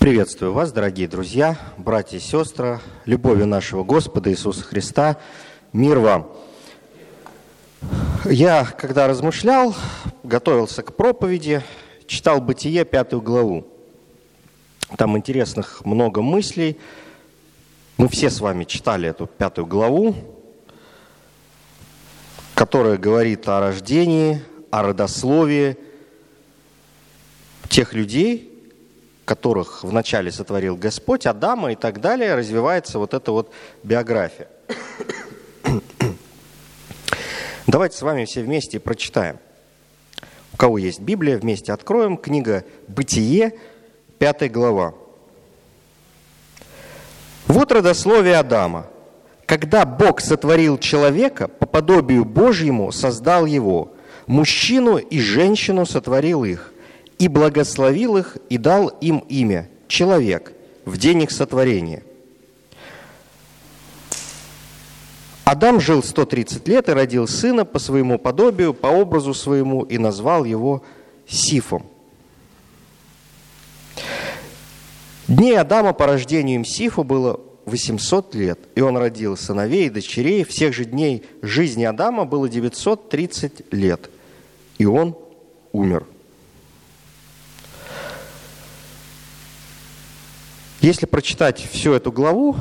Приветствую вас, дорогие друзья, братья и сестры, любовью нашего Господа Иисуса Христа, мир вам. Я, когда размышлял, готовился к проповеди, читал Бытие, 5 главу. Там интересных много мыслей. Мы все с вами читали эту 5 главу, которая говорит о рождении, о родословии тех людей, которых вначале сотворил Господь, Адама и так далее, развивается вот эта вот биография. Давайте с вами все вместе прочитаем. У кого есть Библия, вместе откроем. Книга «Бытие», 5 глава. Вот родословие Адама. Когда Бог сотворил человека, по подобию Божьему создал его. Мужчину и женщину сотворил их. И благословил их, и дал им имя – человек, в день их сотворения. Адам жил 130 лет и родил сына по своему подобию, по образу своему, и назвал его Сифом. Дней Адама по рождению им Сифу было 800 лет, и он родил сыновей и дочерей. Всех же дней жизни Адама было 930 лет, и он умер. Если прочитать всю эту главу,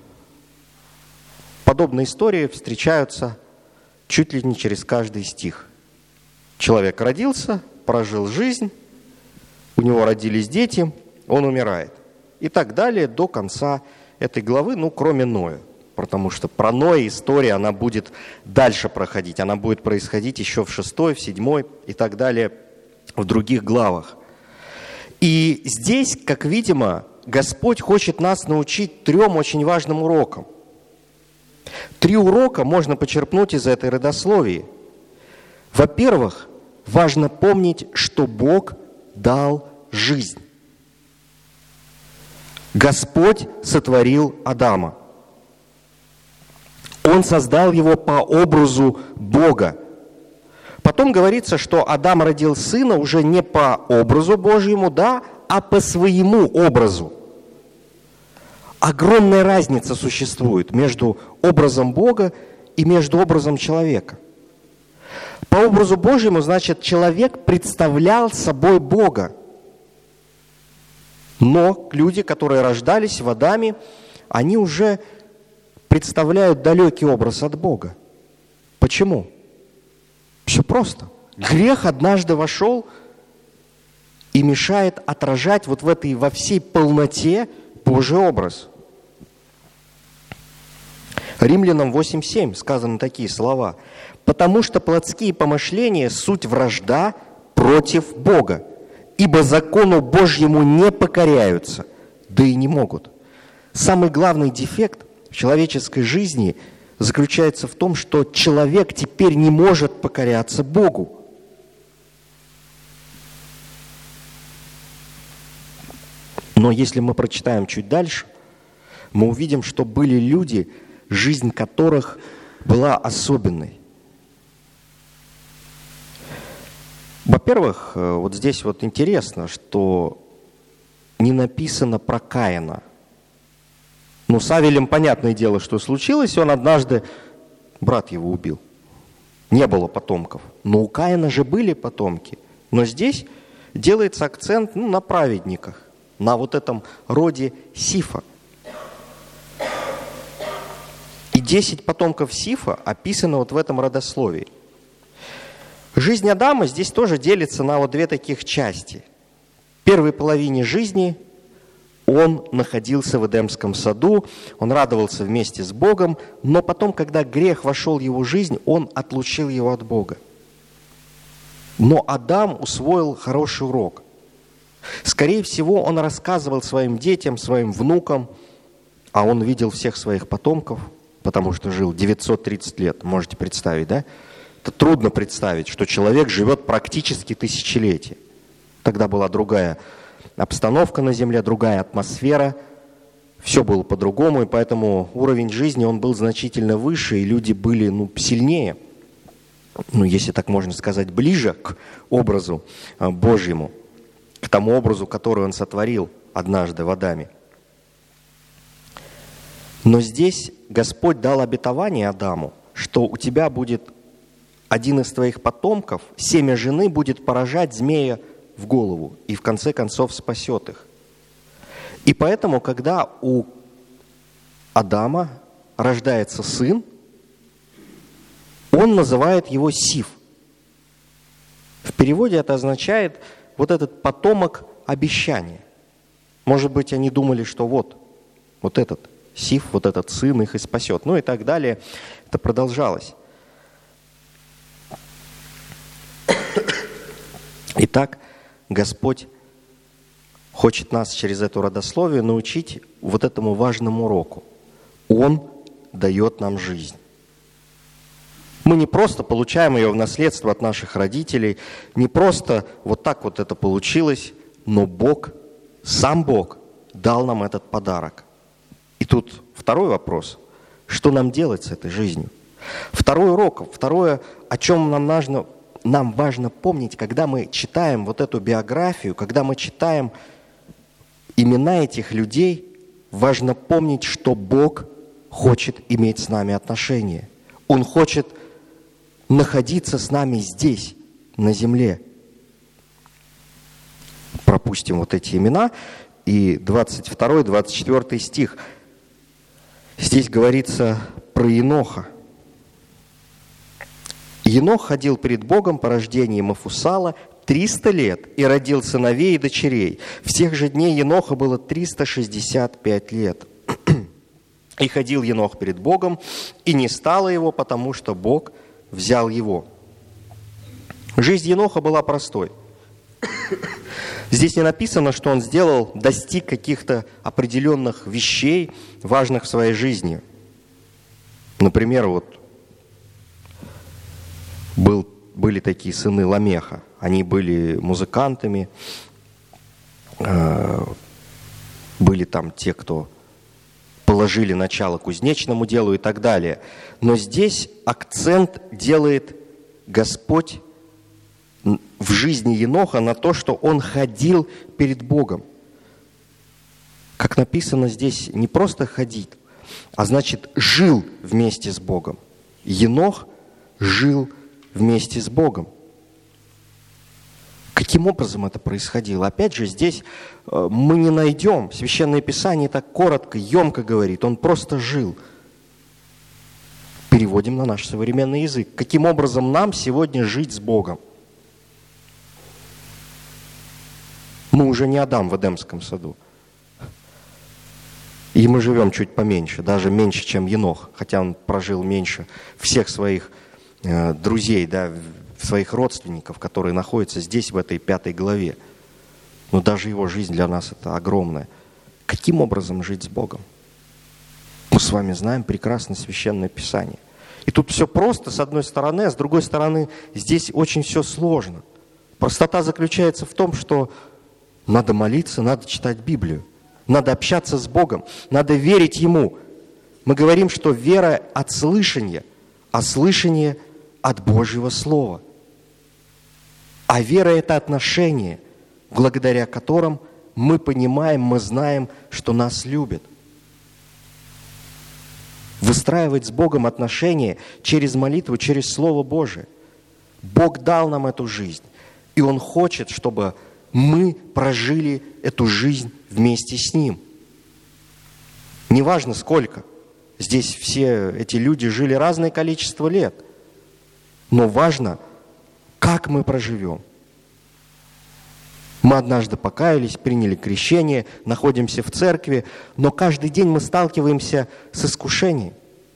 подобные истории встречаются чуть ли не через каждый стих. Человек родился, прожил жизнь, у него родились дети, он умирает. И так далее до конца этой главы, кроме Ноя. Потому что про Ноя история, она будет дальше проходить, она будет происходить еще в 6, в 7 и так далее в других главах. И здесь, как видимо, Господь хочет нас научить 3 очень важным урокам. 3 урока можно почерпнуть из этой родословии. Во-первых, важно помнить, что Бог дал жизнь. Господь сотворил Адама. Он создал его по образу Бога. Потом говорится, что Адам родил сына уже не по образу Божьему, а по своему образу. Огромная разница существует между образом Бога и между образом человека. По образу Божьему, значит, человек представлял собой Бога. Но люди, которые рождались в Адаме, они уже представляют далекий образ от Бога. Почему? Все просто. Грех однажды вошел и мешает отражать во всей полноте Божий образ. Римлянам 8:7 сказаны такие слова. «Потому что плотские помышления – суть вражда против Бога, ибо закону Божьему не покоряются, да и не могут». Самый главный дефект в человеческой жизни заключается в том, что человек теперь не может покоряться Богу. Но если мы прочитаем чуть дальше, мы увидим, что были люди, жизнь которых была особенной. Во-первых, вот здесь интересно, что не написано про Каина. С Авелем понятное дело, что случилось, он однажды, брат его убил. Не было потомков. Но у Каина же были потомки. Но здесь делается акцент на праведниках, на этом роде Сифа. И 10 потомков Сифа описаны в этом родословии. Жизнь Адама здесь тоже делится на 2 таких части. В первой половине жизни он находился в Эдемском саду, он радовался вместе с Богом, но потом, когда грех вошел в его жизнь, он отлучил его от Бога. Но Адам усвоил хороший урок. Скорее всего, он рассказывал своим детям, своим внукам, а он видел всех своих потомков, потому что жил 930 лет, можете представить, да? Это трудно представить, что человек живет практически тысячелетие. Тогда была другая обстановка на земле, другая атмосфера, все было по-другому, и поэтому уровень жизни, он был значительно выше, и люди были, сильнее, если так можно сказать, ближе к образу Божьему, к тому образу, который он сотворил однажды в Адаме. Но здесь Господь дал обетование Адаму, что у тебя будет один из твоих потомков, семя жены будет поражать змея в голову и в конце концов спасет их. И поэтому, когда у Адама рождается сын, он называет его Сиф. В переводе это означает вот этот потомок обещания. Может быть, они думали, что вот этот Сиф, вот этот сын их и спасет. Ну и так далее. Это продолжалось. Итак, Господь хочет нас через это родословие научить вот этому важному уроку. Он дает нам жизнь. Мы не просто получаем ее в наследство от наших родителей, не просто вот так вот это получилось, но Бог, сам Бог, дал нам этот подарок. И тут второй вопрос. Что нам делать с этой жизнью? Второй урок, второе, о чем нам важно помнить, когда мы читаем вот эту биографию, когда мы читаем имена этих людей, важно помнить, что Бог хочет иметь с нами отношения. Он хочет находиться с нами здесь, на земле. Пропустим вот эти имена. И 22-24 стих. Здесь говорится про Еноха. Енох ходил перед Богом по рождении Мафусала 300 лет и родил сыновей и дочерей. Всех же дней Еноха было 365 лет. И ходил Енох перед Богом, и не стало его, потому что Бог взял его. Жизнь Еноха была простой. Здесь не написано, что он достиг каких-то определенных вещей, важных в своей жизни. Например, были такие сыны Ламеха. Они были музыкантами, были там те, кто положили начало кузнечному делу и так далее. Но здесь акцент делает Господь в жизни Еноха на то, что он ходил перед Богом. Как написано здесь, не просто ходить, а значит жил вместе с Богом. Енох жил вместе с Богом. Каким образом это происходило? Опять же, здесь мы не найдем. Священное Писание так коротко, емко говорит. Он просто жил. Переводим на наш современный язык. Каким образом нам сегодня жить с Богом? Мы уже не Адам в Эдемском саду. И мы живем чуть поменьше, даже меньше, чем Енох. Хотя он прожил меньше всех своих друзей, своих родственников, которые находятся здесь, в этой 5 главе. Но даже его жизнь для нас это огромная. Каким образом жить с Богом? Мы с вами знаем прекрасное Священное Писание. И тут все просто, с одной стороны, а с другой стороны, здесь очень все сложно. Простота заключается в том, что надо молиться, надо читать Библию, надо общаться с Богом, надо верить Ему. Мы говорим, что вера от слышания, а слышание от Божьего Слова. А вера – это отношения, благодаря которым мы понимаем, мы знаем, что нас любят. Выстраивать с Богом отношения через молитву, через Слово Божие. Бог дал нам эту жизнь, и Он хочет, чтобы мы прожили эту жизнь вместе с Ним. Неважно сколько. Здесь все эти люди жили разное количество лет. Но важно, как мы проживем. Мы однажды покаялись, приняли крещение, находимся в церкви, но каждый день мы сталкиваемся с искушением.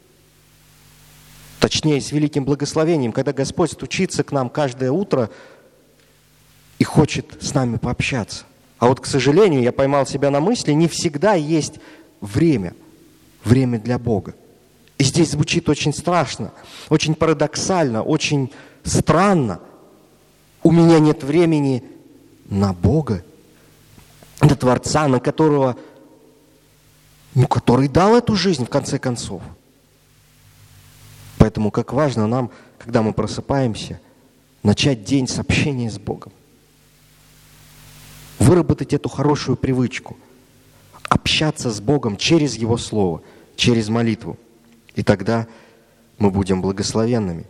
Точнее, с великим благословением, когда Господь стучится к нам каждое утро и хочет с нами пообщаться. А вот, к сожалению, я поймал себя на мысли, не всегда есть время для Бога. И здесь звучит очень страшно, очень парадоксально, очень странно. У меня нет времени на Бога, на Творца, на которого, который дал эту жизнь в конце концов. Поэтому как важно нам, когда мы просыпаемся, начать день с общения с Богом. Выработать эту хорошую привычку – общаться с Богом через Его Слово, через молитву. И тогда мы будем благословенными.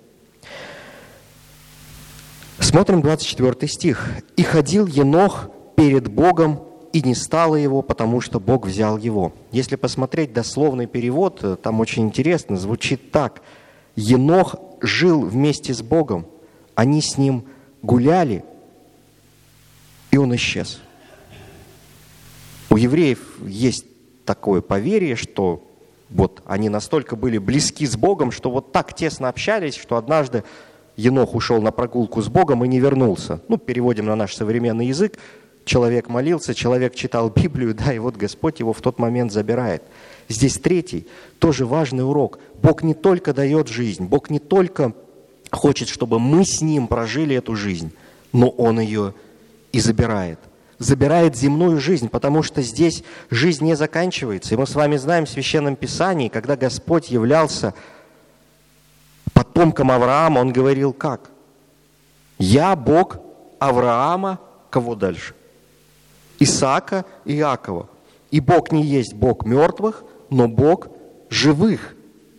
Смотрим 24 стих. «И ходил Енох перед Богом, и не стало его, потому что Бог взял его». Если посмотреть дословный перевод, там очень интересно, звучит так. Енох жил вместе с Богом, они с ним гуляли, и он исчез. У евреев есть такое поверье, что вот они настолько были близки с Богом, что вот так тесно общались, что однажды Енох ушел на прогулку с Богом и не вернулся. Переводим на наш современный язык. Человек молился, человек читал Библию, да, и вот Господь его в тот момент забирает. Здесь третий, тоже важный урок. Бог не только дает жизнь, Бог не только хочет, чтобы мы с Ним прожили эту жизнь, но Он ее и забирает. Забирает земную жизнь, потому что здесь жизнь не заканчивается. И мы с вами знаем в Священном Писании, когда Господь являлся потомком Авраама, Он говорил как? «Я Бог Авраама», кого дальше? Исаака и Иакова. И Бог не есть Бог мертвых, но Бог живых.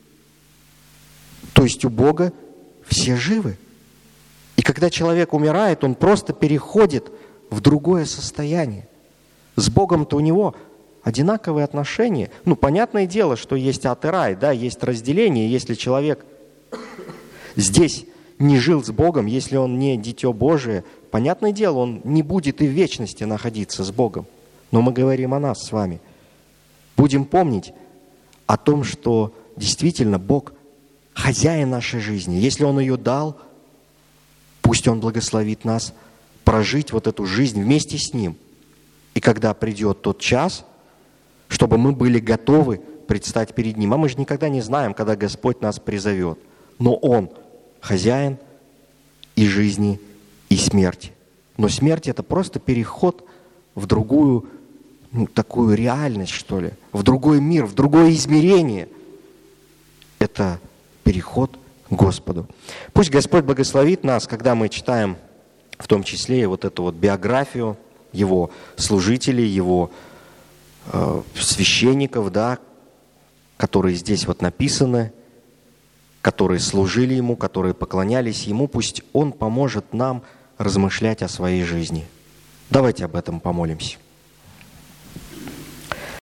То есть у Бога все живы. И когда человек умирает, он просто переходит в другое состояние. С Богом-то у него одинаковые отношения. Понятное дело, что есть ад и рай, да, есть разделение. Если человек здесь не жил с Богом, если он не дитё Божие, понятное дело, он не будет и в вечности находиться с Богом. Но мы говорим о нас с вами. Будем помнить о том, что действительно Бог хозяин нашей жизни. Если Он ее дал, пусть Он благословит нас прожить вот эту жизнь вместе с Ним. И когда придет тот час, чтобы мы были готовы предстать перед Ним. А мы же никогда не знаем, когда Господь нас призовет. Но Он хозяин и жизни, и смерти. Но смерть – это просто переход в другую, такую реальность, что ли, в другой мир, в другое измерение. Это переход к Господу. Пусть Господь благословит нас, когда мы читаем в том числе и вот эту вот биографию Его служителей, Его священников, да, которые здесь вот написаны, которые служили Ему, которые поклонялись Ему. Пусть Он поможет нам размышлять о своей жизни. Давайте об этом помолимся.